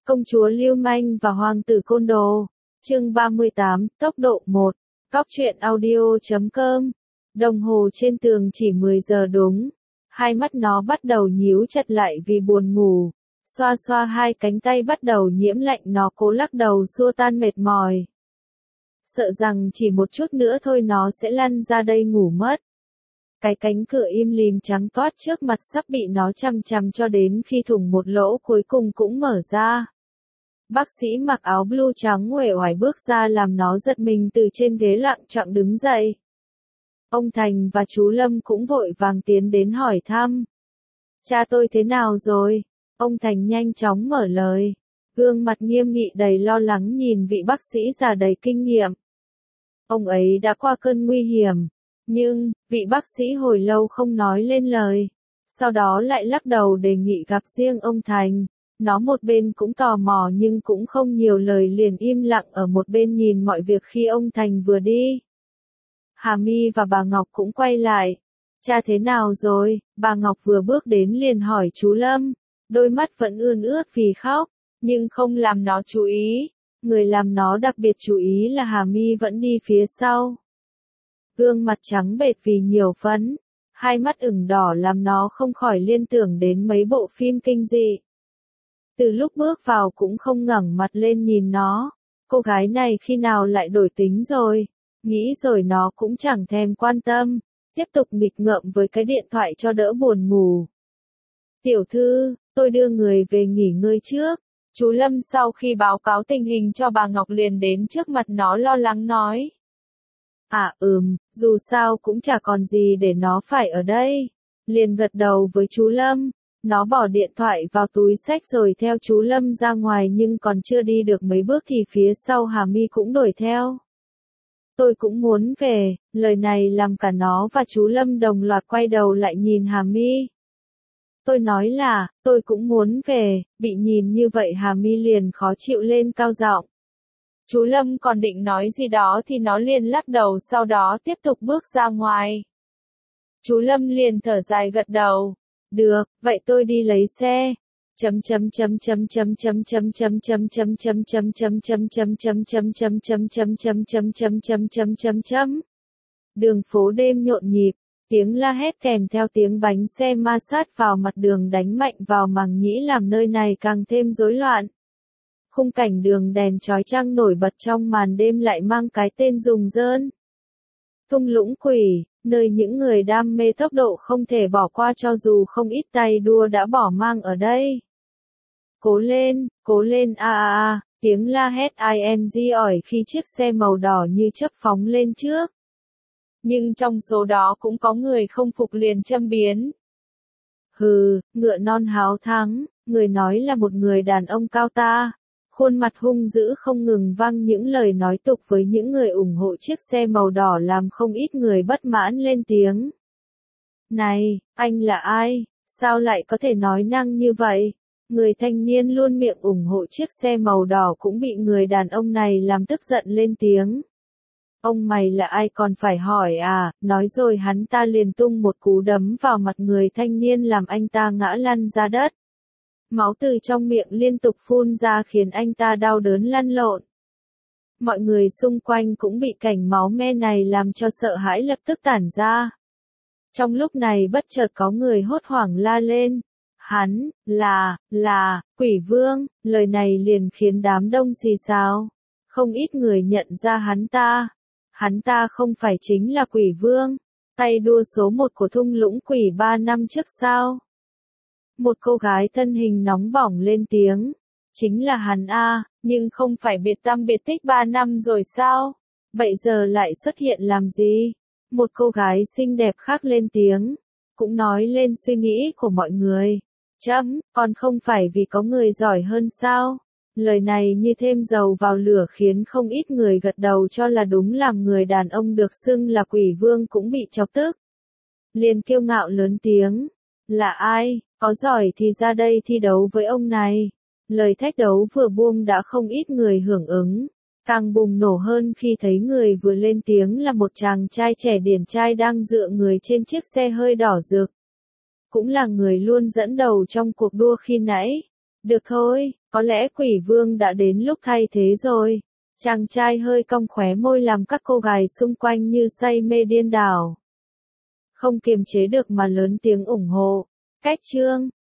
Công chúa Lưu Manh và Hoàng tử Côn Đồ. Chương 38, tốc độ 1. Cóc truyện audio.com. Đồng hồ trên tường chỉ 10 giờ đúng. Hai mắt nó bắt đầu nhíu chặt lại vì buồn ngủ. Xoa xoa hai cánh tay bắt đầu nhiễm lạnh, nó cố lắc đầu xua tan mệt mỏi. Sợ rằng chỉ một chút nữa thôi nó sẽ lăn ra đây ngủ mất. Cái cánh cửa im lìm trắng toát trước mặt sắp bị nó chằm chằm cho đến khi thủng một lỗ cuối cùng cũng mở ra. Bác sĩ mặc áo blue trắng uể oải bước ra làm nó giật mình từ trên ghế loạng choạng đứng dậy. Ông Thành và chú Lâm cũng vội vàng tiến đến hỏi thăm. Cha tôi thế nào rồi? Ông Thành nhanh chóng mở lời. Gương mặt nghiêm nghị đầy lo lắng nhìn vị bác sĩ già đầy kinh nghiệm. Ông ấy đã qua cơn nguy hiểm. Nhưng, vị bác sĩ hồi lâu không nói lên lời. Sau đó lại lắc đầu đề nghị gặp riêng ông Thành. Nó một bên cũng tò mò nhưng cũng không nhiều lời, liền im lặng ở một bên nhìn mọi việc khi ông Thành vừa đi. Hà My và bà Ngọc cũng quay lại. Cha thế nào rồi? Bà Ngọc vừa bước đến liền hỏi chú Lâm. Đôi mắt vẫn ươn ướt vì khóc, nhưng không làm nó chú ý. Người làm nó đặc biệt chú ý là Hà My vẫn đi phía sau. Gương mặt trắng bệch vì nhiều phấn, hai mắt ửng đỏ làm nó không khỏi liên tưởng đến mấy bộ phim kinh dị. Từ lúc bước vào cũng không ngẩng mặt lên nhìn nó. Cô gái này khi nào lại đổi tính rồi? Nghĩ rồi nó cũng chẳng thèm quan tâm, tiếp tục nghịch ngợm với cái điện thoại cho đỡ buồn ngủ. Tiểu thư, tôi đưa người về nghỉ ngơi trước. Chú Lâm sau khi báo cáo tình hình cho bà Ngọc liền đến trước mặt nó lo lắng nói. Dù sao cũng chả còn gì để nó phải ở đây. Liền gật đầu với chú Lâm. Nó bỏ điện thoại vào túi xách rồi theo chú Lâm ra ngoài, nhưng còn chưa đi được mấy bước thì phía sau Hà My cũng đuổi theo. Tôi cũng muốn về, lời này làm cả nó và chú Lâm đồng loạt quay đầu lại nhìn Hà My. Tôi nói là, tôi cũng muốn về, bị nhìn như vậy Hà My liền khó chịu lên cao giọng. Chú Lâm còn định nói gì đó thì nó liền lắc đầu, sau đó tiếp tục bước ra ngoài. Chú Lâm liền thở dài gật đầu. Được, vậy tôi đi lấy xe. Đường phố đêm nhộn nhịp, tiếng la hét kèm theo tiếng bánh xe ma sát vào mặt đường đánh mạnh vào màng nhĩ làm nơi này càng thêm rối loạn. Khung cảnh đường đèn chói chang nổi bật trong màn đêm lại mang cái tên rùng rợn. Thung lũng quỷ, nơi những người đam mê tốc độ không thể bỏ qua cho dù không ít tay đua đã bỏ mang ở đây. Cố lên tiếng la hét ing ỏi khi chiếc xe màu đỏ như chớp phóng lên trước. Nhưng trong số đó cũng có người không phục liền châm biếm. Hừ, ngựa non háo thắng, người nói là một người đàn ông cao ta. Khuôn mặt hung dữ không ngừng vang những lời nói tục với những người ủng hộ chiếc xe màu đỏ làm không ít người bất mãn lên tiếng. Này, anh là ai? Sao lại có thể nói năng như vậy? Người thanh niên luôn miệng ủng hộ chiếc xe màu đỏ cũng bị người đàn ông này làm tức giận lên tiếng. Ông mày là ai còn phải hỏi à? Nói rồi hắn ta liền tung một cú đấm vào mặt người thanh niên làm anh ta ngã lăn ra đất. Máu từ trong miệng liên tục phun ra khiến anh ta đau đớn lăn lộn. Mọi người xung quanh cũng bị cảnh máu me này làm cho sợ hãi lập tức tản ra. Trong lúc này bất chợt có người hốt hoảng la lên. Hắn, là, quỷ vương, lời này liền khiến đám đông xì xào. Không ít người nhận ra hắn ta. Hắn ta không phải chính là quỷ vương, tay đua số 1 của thung lũng quỷ 3 năm trước sao? Một cô gái thân hình nóng bỏng lên tiếng. Chính là hắn a, nhưng không phải biệt tăm biệt tích 3 năm rồi sao? Vậy giờ lại xuất hiện làm gì? Một cô gái xinh đẹp khác lên tiếng. Cũng nói lên suy nghĩ của mọi người. Còn không phải vì có người giỏi hơn sao? Lời này như thêm dầu vào lửa khiến không ít người gật đầu cho là đúng, làm người đàn ông được xưng là quỷ vương cũng bị chọc tức. Liền kiêu ngạo lớn tiếng. Là ai? Có giỏi thì ra đây thi đấu với ông này. Lời thách đấu vừa buông đã không ít người hưởng ứng. Càng bùng nổ hơn khi thấy người vừa lên tiếng là một chàng trai trẻ điển trai đang dựa người trên chiếc xe hơi đỏ rực. Cũng là người luôn dẫn đầu trong cuộc đua khi nãy. Được thôi, Có lẽ quỷ vương đã đến lúc thay thế rồi. Chàng trai hơi cong khóe môi làm các cô gái xung quanh như say mê điên đảo. Không kiềm chế được mà lớn tiếng ủng hộ. Cách chương